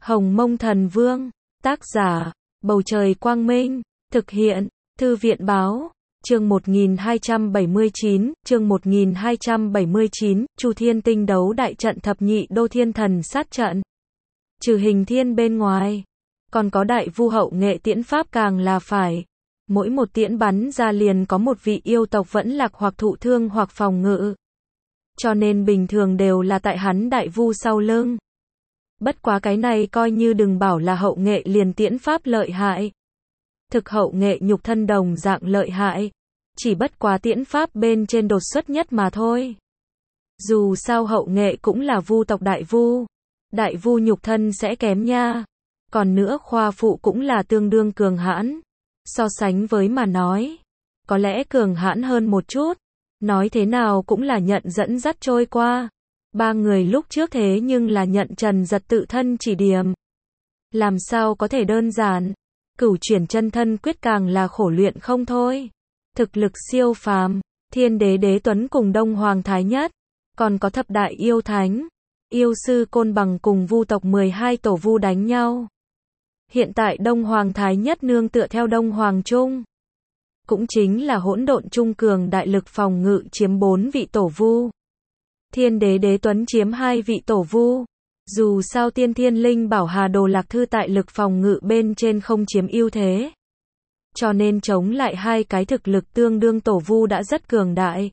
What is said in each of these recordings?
Hồng Mông Thần Vương, tác giả, Bầu Trời Quang Minh, thực hiện, Thư viện Báo, chương 1279, Chu Thiên Tinh đấu đại trận thập nhị đô thiên thần sát trận. Trừ hình thiên bên ngoài, còn có đại vu hậu nghệ tiễn pháp càng là phải. Mỗi một tiễn bắn ra liền có một vị yêu tộc vẫn lạc hoặc thụ thương hoặc phòng ngự. Cho nên bình thường đều là tại hắn đại vu sau lưng. Bất quá cái này coi như đừng bảo là hậu nghệ liền tiễn pháp lợi hại. Thực hậu nghệ nhục thân đồng dạng lợi hại. Chỉ bất quá tiễn pháp bên trên đột xuất nhất mà thôi. Dù sao hậu nghệ cũng là vu tộc đại vu. Đại vu nhục thân sẽ kém nha. Còn nữa khoa phụ cũng là tương đương cường hãn. So sánh với mà nói, có lẽ cường hãn hơn một chút. Nói thế nào cũng là nhận dẫn dắt trôi qua. Ba người lúc trước thế nhưng là nhận Trần Giật tự thân chỉ điểm. Làm sao có thể đơn giản. Cửu chuyển chân thân quyết càng là khổ luyện không thôi. Thực lực siêu phàm, Thiên Đế Đế Tuấn cùng Đông Hoàng Thái Nhất, còn có thập đại yêu thánh, yêu sư Côn Bằng cùng vu tộc 12 tổ vu đánh nhau. Hiện tại Đông Hoàng Thái Nhất nương tựa theo Đông Hoàng Trung, cũng chính là hỗn độn trung cường đại lực phòng ngự chiếm 4 vị tổ vu. Thiên Đế Đế Tuấn chiếm 2 vị tổ vu. Dù sao Tiên Thiên Linh Bảo Hà Đồ Lạc Thư tại lực phòng ngự bên trên không chiếm ưu thế. Cho nên chống lại hai cái thực lực tương đương tổ vu đã rất cường đại.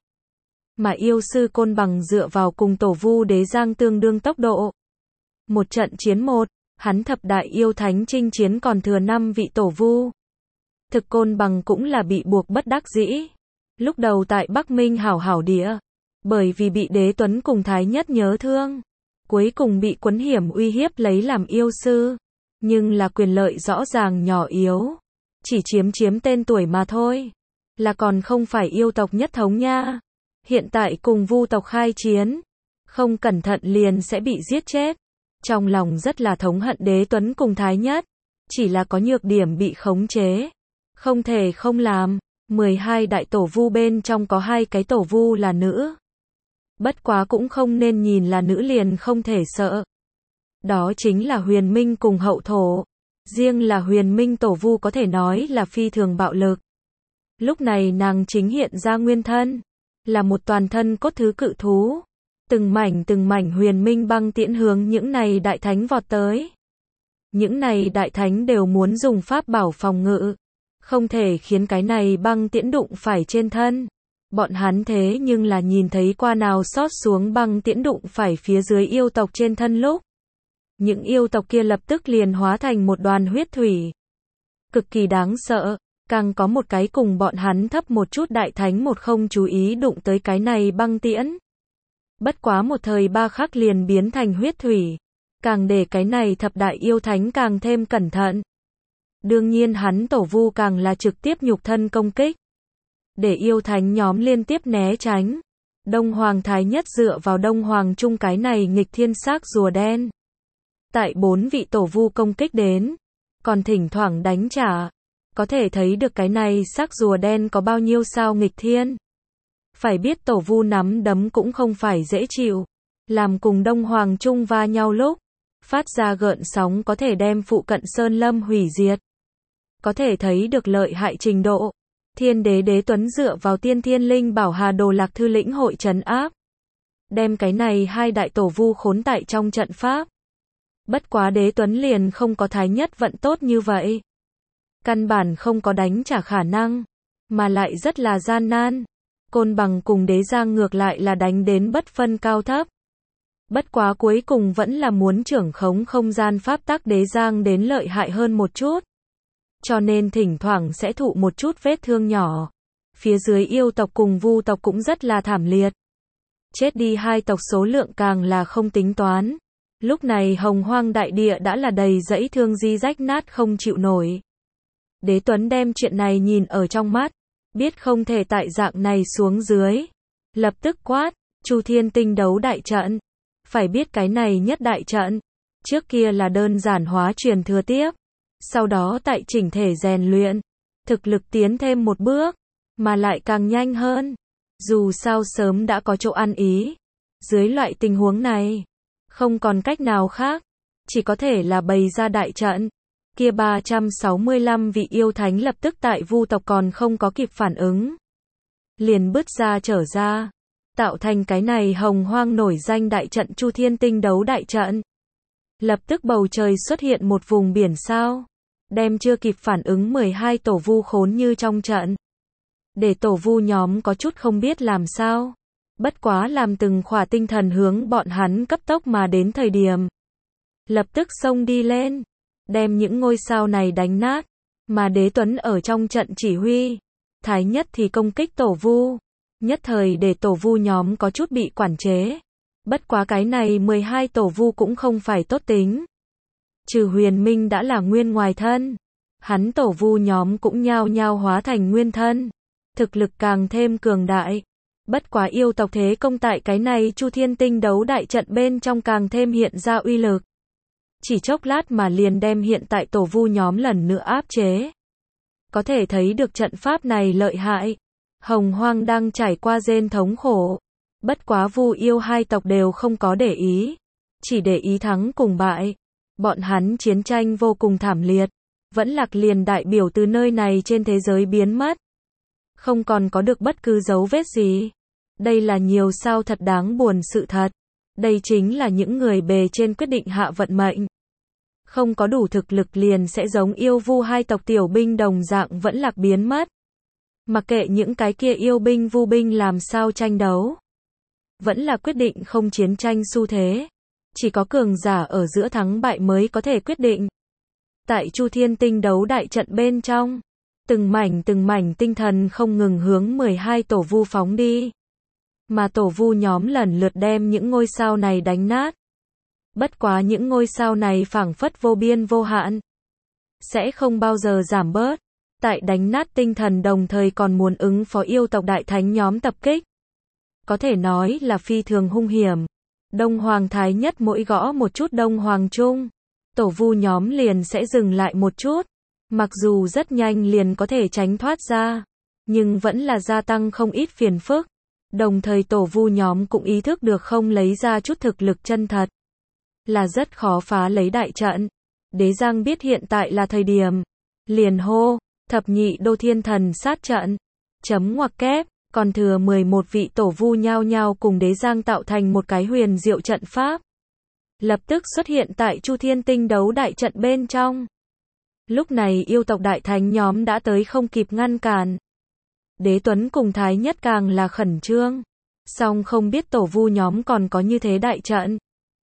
Mà yêu sư Côn Bằng dựa vào cùng tổ vu Đế Giang tương đương tốc độ. Một trận chiến một, hắn thập đại yêu thánh chinh chiến còn thừa 5 vị tổ vu. Thực Côn Bằng cũng là bị buộc bất đắc dĩ. Lúc đầu tại Bắc Minh hảo hảo địa, bởi vì bị Đế Tuấn cùng Thái Nhất nhớ thương, cuối cùng bị Quấn Hiểm uy hiếp lấy làm yêu sư. Nhưng là quyền lợi rõ ràng nhỏ yếu. Chỉ chiếm tên tuổi mà thôi. Là còn không phải yêu tộc nhất thống nha. Hiện tại cùng vu tộc khai chiến. Không cẩn thận liền sẽ bị giết chết. Trong lòng rất là thống hận Đế Tuấn cùng Thái Nhất. Chỉ là có nhược điểm bị khống chế. Không thể không làm. 12 đại tổ vu bên trong có 2 cái tổ vu là nữ. Bất quá cũng không nên nhìn là nữ liền không thể sợ. Đó chính là Huyền Minh cùng Hậu Thổ. Riêng là Huyền Minh tổ vu có thể nói là phi thường bạo lực. Lúc này nàng chính hiện ra nguyên thân. Là một toàn thân cốt thứ cự thú. Từng mảnh Huyền Minh băng tiễn hướng những này đại thánh vọt tới. Những này đại thánh đều muốn dùng pháp bảo phòng ngự. Không thể khiến cái này băng tiễn đụng phải trên thân. Bọn hắn thế nhưng là nhìn thấy qua nào xót xuống băng tiễn đụng phải phía dưới yêu tộc trên thân lúc. Những yêu tộc kia lập tức liền hóa thành một đoàn huyết thủy. Cực kỳ đáng sợ, càng có một cái cùng bọn hắn thấp một chút đại thánh một không chú ý đụng tới cái này băng tiễn. Bất quá một thời ba khắc liền biến thành huyết thủy. Càng để cái này thập đại yêu thánh càng thêm cẩn thận. Đương nhiên hắn tổ vu càng là trực tiếp nhục thân công kích. Để yêu thánh nhóm liên tiếp né tránh. Đông Hoàng Thái Nhất dựa vào Đông Hoàng Trung cái này nghịch thiên xác rùa đen. Tại 4 vị tổ vu công kích đến, còn thỉnh thoảng đánh trả. Có thể thấy được cái này xác rùa đen có bao nhiêu sao nghịch thiên. Phải biết tổ vu nắm đấm cũng không phải dễ chịu. Làm cùng Đông Hoàng Trung va nhau lúc, phát ra gợn sóng có thể đem phụ cận sơn lâm hủy diệt. Có thể thấy được lợi hại trình độ. Thiên Đế Đế Tuấn dựa vào Tiên Thiên Linh Bảo Hà Đồ Lạc Thư lĩnh hội trấn áp. Đem cái này hai đại tổ vu khốn tại trong trận pháp. Bất quá Đế Tuấn liền không có Thái Nhất vận tốt như vậy. Căn bản không có đánh trả khả năng. Mà lại rất là gian nan. Côn Bằng cùng Đế Giang ngược lại là đánh đến bất phân cao thấp. Bất quá cuối cùng vẫn là muốn trưởng khống không gian pháp tắc Đế Giang đến lợi hại hơn một chút. Cho nên thỉnh thoảng sẽ thụ một chút vết thương nhỏ. Phía dưới yêu tộc cùng vu tộc cũng rất là thảm liệt. Chết đi hai tộc số lượng càng là không tính toán. Lúc này hồng hoang đại địa đã là đầy dẫy thương di rách nát không chịu nổi. Đế Tuấn đem chuyện này nhìn ở trong mắt. Biết không thể tại dạng này xuống dưới. Lập tức quát, Chu Thiên Tinh đấu đại trận. Phải biết cái này nhất đại trận. Trước kia là đơn giản hóa truyền thừa tiếp. Sau đó tại chỉnh thể rèn luyện. Thực lực tiến thêm một bước. Mà lại càng nhanh hơn. Dù sao sớm đã có chỗ ăn ý. Dưới loại tình huống này. Không còn cách nào khác. chỉ có thể là bày ra đại trận. Kia 365 vị yêu thánh lập tức tại Vu tộc còn không có kịp phản ứng, liền bứt ra trở ra, tạo thành cái này hồng hoang nổi danh đại trận Chu Thiên Tinh Đấu đại trận. Lập tức bầu trời xuất hiện một vùng biển sao, đem chưa kịp phản ứng 12 tổ vu khốn như trong trận. Để tổ vu nhóm có chút không biết làm sao. Bất quá làm từng khỏa tinh thần hướng bọn hắn cấp tốc mà đến thời điểm, lập tức xông đi lên, đem những ngôi sao này đánh nát, mà Đế Tuấn ở trong trận chỉ huy, Thái Nhất thì công kích tổ vu, nhất thời để tổ vu nhóm có chút bị quản chế. Bất quá cái này 12 tổ vu cũng không phải tốt tính. Trừ Huyền Minh đã là nguyên ngoài thân, hắn tổ vu nhóm cũng nhao nhao hóa thành nguyên thân, thực lực càng thêm cường đại. Bất quá yêu tộc thế công tại cái này Chu Thiên Tinh Đấu đại trận bên trong càng thêm hiện ra uy lực. Chỉ chốc lát mà liền đem hiện tại tổ vu nhóm lần nữa áp chế. Có thể thấy được trận pháp này lợi hại. Hồng Hoang đang trải qua rên thống khổ. Bất quá Vu yêu hai tộc đều không có để ý, chỉ để ý thắng cùng bại. Bọn hắn chiến tranh vô cùng thảm liệt, vẫn lạc liền đại biểu từ nơi này trên thế giới biến mất, không còn có được bất cứ dấu vết gì. Đây là nhiều sao thật đáng buồn sự thật. Đây chính là những người bề trên quyết định hạ vận mệnh. Không có đủ thực lực liền sẽ giống yêu vu hai tộc tiểu binh đồng dạng vẫn lạc biến mất. Mặc kệ những cái kia yêu binh vu binh làm sao tranh đấu, vẫn là quyết định không chiến tranh xu thế. Chỉ có cường giả ở giữa thắng bại mới có thể quyết định. Tại Chu Thiên Tinh Đấu đại trận bên trong, từng mảnh tinh thần không ngừng hướng 12 tổ vu phóng đi. Mà tổ vu nhóm lần lượt đem những ngôi sao này đánh nát. Bất quá những ngôi sao này phảng phất vô biên vô hạn, sẽ không bao giờ giảm bớt. Tại đánh nát tinh thần đồng thời còn muốn ứng phó yêu tộc đại thánh nhóm tập kích. Có thể nói là phi thường hung hiểm. Đông Hoàng Thái Nhất mỗi gõ một chút Đông Hoàng Trung, tổ vu nhóm liền sẽ dừng lại một chút. Mặc dù rất nhanh liền có thể tránh thoát ra, nhưng vẫn là gia tăng không ít phiền phức. Đồng thời tổ vu nhóm cũng ý thức được không lấy ra chút thực lực chân thật, là rất khó phá lấy đại trận. Đế Giang biết hiện tại là thời điểm, liền hô, thập nhị đô thiên thần sát trận, chấm ngoặc kép, còn thừa 11 vị tổ vu nhao nhao cùng Đế Giang tạo thành một cái huyền diệu trận pháp. Lập tức xuất hiện tại Chu Thiên Tinh Đấu đại trận bên trong. Lúc này yêu tộc đại thánh nhóm đã tới không kịp ngăn cản. Đế Tuấn cùng Thái Nhất càng là khẩn trương. Song không biết tổ vu nhóm còn có như thế đại trận.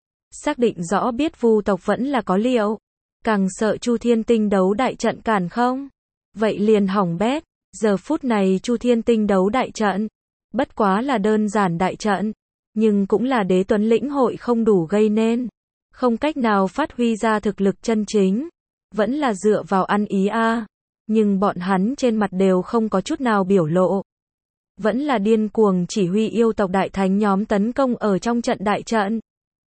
Xác định rõ biết vu tộc vẫn là có liệu. Càng sợ Chu Thiên Tinh Đấu đại trận cản không. Vậy liền hỏng bét. Giờ phút này Chu Thiên Tinh Đấu đại trận, bất quá là đơn giản đại trận, nhưng cũng là Đế Tuấn lĩnh hội không đủ gây nên. Không cách nào phát huy ra thực lực chân chính. Vẫn là dựa vào ăn ý a. Nhưng bọn hắn trên mặt đều không có chút nào biểu lộ. Vẫn là điên cuồng chỉ huy yêu tộc đại thánh nhóm tấn công ở trong trận đại trận.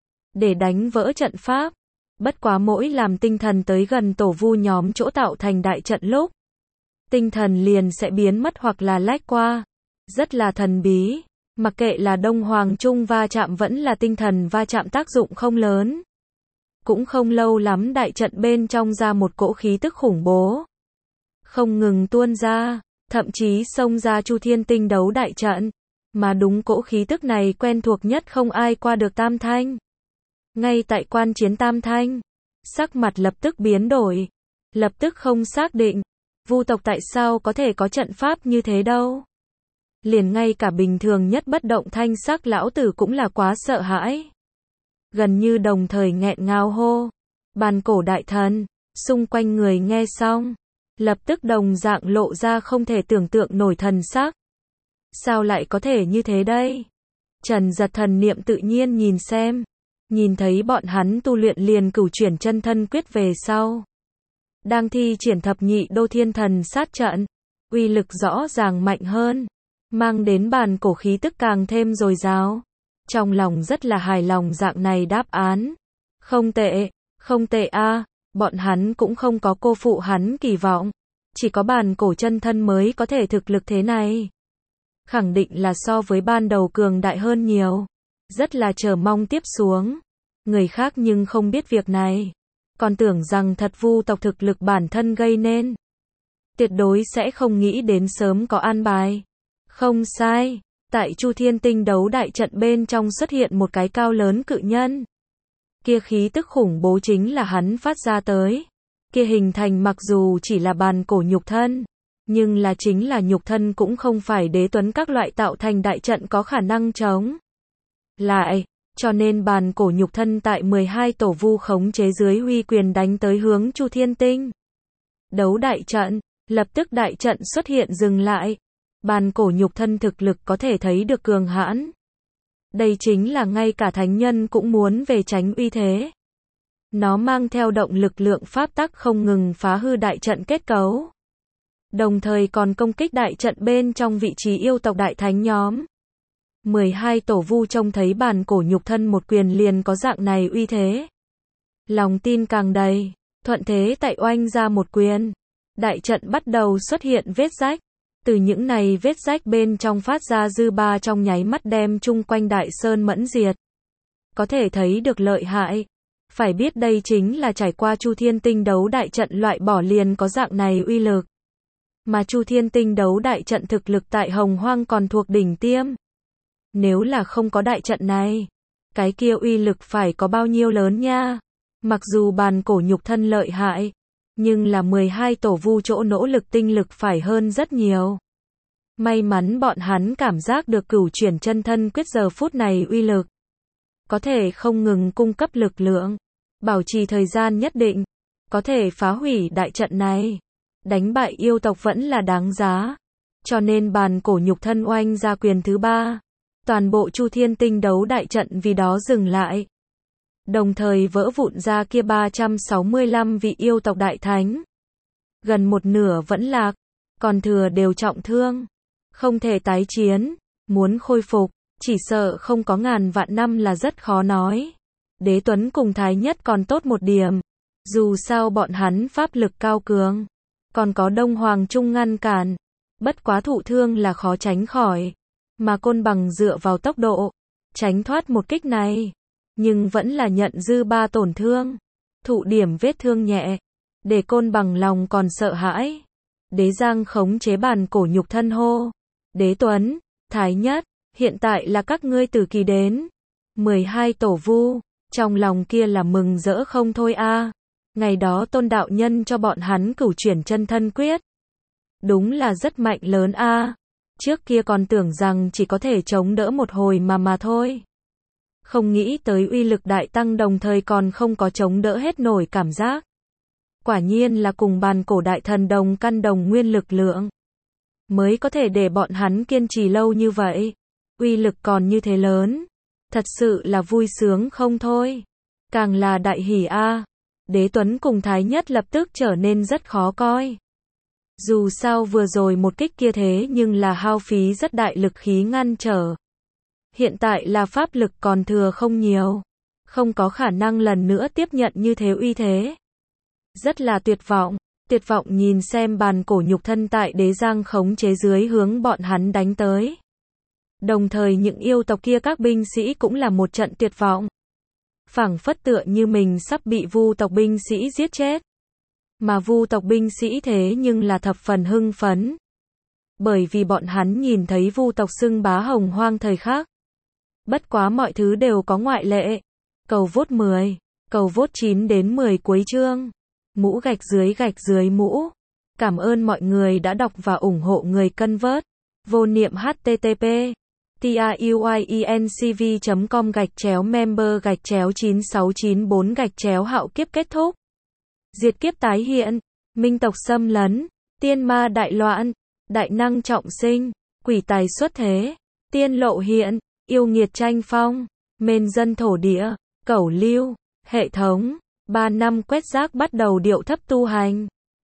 Để đánh vỡ trận pháp. Bất quá mỗi làm tinh thần tới gần tổ vu nhóm chỗ tạo thành đại trận lúc, tinh thần liền sẽ biến mất hoặc là lách qua. Rất là thần bí. Mặc kệ là Đông Hoàng Trung va chạm vẫn là tinh thần va chạm tác dụng không lớn. Cũng không lâu lắm đại trận bên trong ra một cỗ khí tức khủng bố. Không ngừng tuôn ra, thậm chí xông ra Chu Thiên Tinh Đấu đại trận. Mà đúng cỗ khí tức này quen thuộc nhất không ai qua được Tam Thanh. Ngay tại quan chiến Tam Thanh, sắc mặt lập tức biến đổi. Lập tức không xác định. Vu tộc tại sao có thể có trận pháp như thế đâu? Liền ngay cả bình thường nhất bất động thanh sắc lão tử cũng là quá sợ hãi. Gần như đồng thời nghẹn ngào hô. Bàn cổ đại thần, xung quanh người nghe xong, lập tức đồng dạng lộ ra không thể tưởng tượng nổi thần sắc. Sao lại có thể như thế đây? Trần Giật thần niệm tự nhiên nhìn xem. Nhìn thấy bọn hắn tu luyện liền cửu chuyển chân thân quyết về sau. Đang thi triển thập nhị đô thiên thần sát trận. Uy lực rõ ràng mạnh hơn. Mang đến bàn cổ khí tức càng thêm dồi dào. Trong lòng rất là hài lòng dạng này đáp án. Không tệ a. Bọn hắn cũng không có cô phụ hắn kỳ vọng. Chỉ có bàn cổ chân thân mới có thể thực lực thế này. Khẳng định là so với ban đầu cường đại hơn nhiều. Rất là chờ mong tiếp xuống. Người khác nhưng không biết việc này, còn tưởng rằng thật vu tộc thực lực bản thân gây nên. Tuyệt đối sẽ không nghĩ đến sớm có an bài. Không sai, tại Chu Thiên Tinh đấu đại trận bên trong xuất hiện một cái cao lớn cự nhân. Kia khí tức khủng bố chính là hắn phát ra tới. Kia hình thành mặc dù chỉ là bàn cổ nhục thân, nhưng là chính là nhục thân cũng không phải đế tuấn các loại tạo thành đại trận có khả năng chống lại, cho nên bàn cổ nhục thân tại 12 tổ vu khống chế dưới huy quyền đánh tới hướng Chu Thiên Tinh đấu đại trận, lập tức đại trận xuất hiện dừng lại. Bàn cổ nhục thân thực lực có thể thấy được cường hãn. Đây chính là ngay cả thánh nhân cũng muốn về tránh uy thế. Nó mang theo động lực lượng pháp tắc không ngừng phá hư đại trận kết cấu. Đồng thời còn công kích đại trận bên trong vị trí yêu tộc đại thánh nhóm. 12 tổ vu trông thấy bàn cổ nhục thân một quyền liền có dạng này uy thế. Lòng tin càng đầy, thuận thế tại oanh ra một quyền. Đại trận bắt đầu xuất hiện vết rách. Từ những này vết rách bên trong phát ra dư ba trong nháy mắt đem chung quanh đại sơn mẫn diệt. Có thể thấy được lợi hại. Phải biết đây chính là trải qua Chu Thiên Tinh đấu đại trận loại bỏ liền có dạng này uy lực. Mà Chu Thiên Tinh đấu đại trận thực lực tại Hồng Hoang còn thuộc đỉnh tiêm. Nếu là không có đại trận này, cái kia uy lực phải có bao nhiêu lớn nha. Mặc dù bàn cổ nhục thân lợi hại, nhưng là 12 tổ vu chỗ nỗ lực tinh lực phải hơn rất nhiều. May mắn bọn hắn cảm giác được cửu chuyển chân thân quyết giờ phút này uy lực. Có thể không ngừng cung cấp lực lượng, bảo trì thời gian nhất định, có thể phá hủy đại trận này. Đánh bại yêu tộc vẫn là đáng giá. Cho nên bàn cổ nhục thân oanh ra quyền thứ 3. Toàn bộ Chu Thiên Tinh đấu đại trận vì đó dừng lại. Đồng thời vỡ vụn ra kia 365 vị yêu tộc đại thánh. Gần một nửa vẫn lạc, còn thừa đều trọng thương. Không thể tái chiến, muốn khôi phục, chỉ sợ không có ngàn vạn năm là rất khó nói. Đế Tuấn cùng Thái Nhất còn tốt một điểm. Dù sao bọn hắn pháp lực cao cường. Còn có Đông Hoàng Trung ngăn cản. Bất quá thụ thương là khó tránh khỏi. Mà Côn Bằng dựa vào tốc độ, tránh thoát một kích này. Nhưng vẫn là nhận dư ba tổn thương. Thụ điểm vết thương nhẹ. Để Côn Bằng lòng còn sợ hãi. Đế Giang khống chế bàn cổ nhục thân hô. Đế Tuấn, Thái Nhất, hiện tại là các ngươi tử kỳ đến. 12 tổ vu, trong lòng kia là mừng rỡ không thôi a. Ngày đó Tôn đạo nhân cho bọn hắn cửu chuyển chân thân quyết. Đúng là rất mạnh lớn a. Trước kia còn tưởng rằng chỉ có thể chống đỡ một hồi mà thôi. Không nghĩ tới uy lực đại tăng đồng thời còn không có chống đỡ hết nổi cảm giác. Quả nhiên là cùng bàn cổ đại thần đồng căn đồng nguyên lực lượng. Mới có thể để bọn hắn kiên trì lâu như vậy. Uy lực còn như thế lớn. Thật sự là vui sướng không thôi. Càng là đại hỉ a. Đế Tuấn cùng Thái Nhất lập tức trở nên rất khó coi. Dù sao vừa rồi một kích kia thế nhưng là hao phí rất đại lực khí ngăn trở. Hiện tại là pháp lực còn thừa không nhiều. Không có khả năng lần nữa tiếp nhận như thế uy thế. Rất là tuyệt vọng nhìn xem bàn cổ nhục thân tại Đế Giang khống chế dưới hướng bọn hắn đánh tới. Đồng thời những yêu tộc kia các binh sĩ cũng là một trận tuyệt vọng. Phảng phất tựa như mình sắp bị vu tộc binh sĩ giết chết. Mà vu tộc binh sĩ thế nhưng là thập phần hưng phấn. Bởi vì bọn hắn nhìn thấy vu tộc xưng bá Hồng Hoang thời khắc. Bất quá mọi thứ đều có ngoại lệ. Cầu vote 10, cầu vote 9 đến 10 cuối chương. Mũ gạch dưới mũ. Cảm ơn mọi người đã đọc và ủng hộ người cân vớt. Vô niệm http truyencv.com/member/9694 hạo kiếp kết thúc. Diệt kiếp tái hiện, minh tộc xâm lấn, tiên ma đại loạn, đại năng trọng sinh, quỷ tài xuất thế, tiên lộ hiện, yêu nghiệt tranh phong, mên dân thổ địa, cẩu lưu, hệ thống, 3 năm quét rác bắt đầu điệu thấp tu hành.